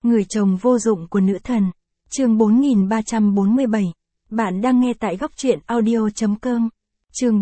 Người chồng vô dụng của nữ thần. Chương 4347. Bạn đang nghe tại góc truyện audio.com. Chương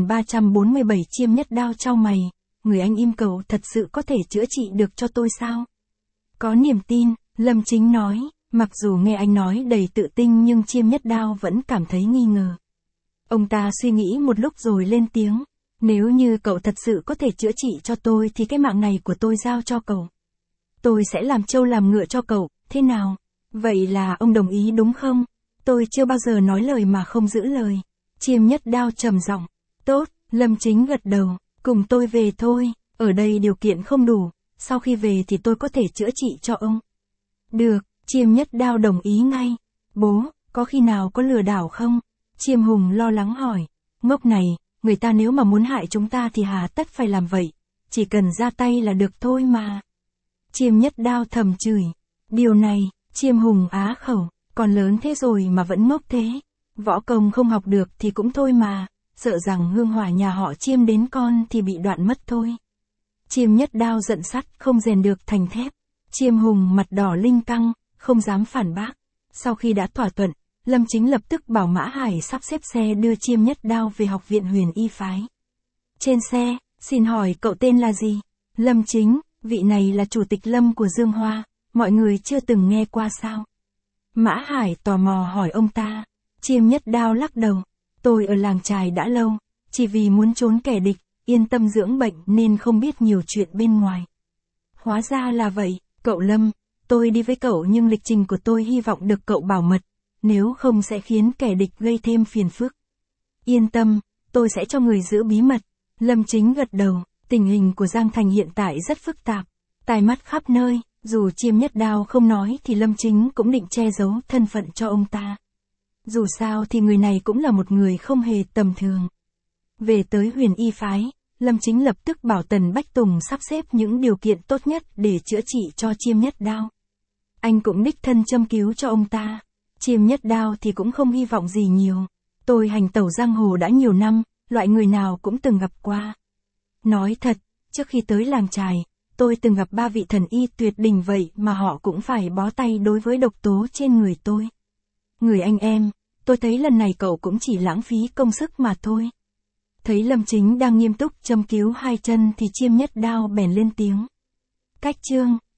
4347 Chiêm Nhất Đao chau mày. Người anh im cầu thật sự có thể chữa trị được cho tôi sao? Có niềm tin, Lâm Chính nói, mặc dù nghe anh nói đầy tự tin nhưng Chiêm Nhất Đao vẫn cảm thấy nghi ngờ. Ông ta suy nghĩ một lúc rồi lên tiếng, nếu như cậu thật sự có thể chữa trị cho tôi thì cái mạng này của tôi giao cho cậu. Tôi sẽ làm trâu làm ngựa cho cậu, thế nào? Vậy là ông đồng ý đúng không? Tôi chưa bao giờ nói lời mà không giữ lời. Chiêm Nhất Đao trầm giọng. Tốt, Lâm Chính gật đầu, cùng tôi về thôi, ở đây điều kiện không đủ, sau khi về thì tôi có thể chữa trị cho ông. Được, Chiêm Nhất Đao đồng ý ngay. Bố, có khi nào có lừa đảo không? Chiêm Hùng lo lắng hỏi. Ngốc này, người ta nếu mà muốn hại chúng ta thì hà tất phải làm vậy, chỉ cần ra tay là được thôi mà. Chiêm Nhất Đao thầm chửi. Điều này, Chiêm Hùng á khẩu, còn lớn thế rồi mà vẫn ngốc thế. Võ công không học được thì cũng thôi mà, sợ rằng hương hỏa nhà họ Chiêm đến con thì bị đoạn mất thôi. Chiêm Nhất Đao giận sắt không rèn được thành thép. Chiêm Hùng mặt đỏ linh căng, không dám phản bác. Sau khi đã thỏa thuận, Lâm Chính lập tức bảo Mã Hải sắp xếp xe đưa Chiêm Nhất Đao về học viện Huyền Y Phái. Trên xe, xin hỏi cậu tên là gì? Lâm Chính, vị này là chủ tịch Lâm của Dương Hoa, mọi người chưa từng nghe qua sao? Mã Hải tò mò hỏi ông ta. Chiêm Nhất Đao lắc đầu. Tôi ở làng trài đã lâu, chỉ vì muốn trốn kẻ địch, yên tâm dưỡng bệnh nên không biết nhiều chuyện bên ngoài. Hóa ra là vậy, cậu Lâm, tôi đi với cậu nhưng lịch trình của tôi hy vọng được cậu bảo mật, nếu không sẽ khiến kẻ địch gây thêm phiền phức. Yên tâm, tôi sẽ cho người giữ bí mật. Lâm Chính gật đầu, tình hình của Giang Thành hiện tại rất phức tạp, tai mắt khắp nơi, dù Chiêm Nhất Đao không nói thì Lâm Chính cũng định che giấu thân phận cho ông ta. Dù sao thì người này cũng là một người không hề tầm thường. Về tới Huyền Y Phái, Lâm Chính lập tức bảo Tần Bách Tùng sắp xếp những điều kiện tốt nhất để chữa trị cho Chiêm Nhất Đao. Anh cũng đích thân châm cứu cho ông ta. Chiêm Nhất Đao thì cũng không hy vọng gì nhiều. Tôi hành tẩu giang hồ đã nhiều năm, loại người nào cũng từng gặp qua. Nói thật, trước khi tới làng trài, tôi từng gặp 3 vị thần y tuyệt đỉnh vậy mà họ cũng phải bó tay đối với độc tố trên người tôi. Người anh em, tôi thấy lần này cậu cũng chỉ lãng phí công sức mà thôi. Thấy Lâm Chính đang nghiêm túc châm cứu 2 chân thì Chiêm Nhất Đao bèn lên tiếng. Cách chương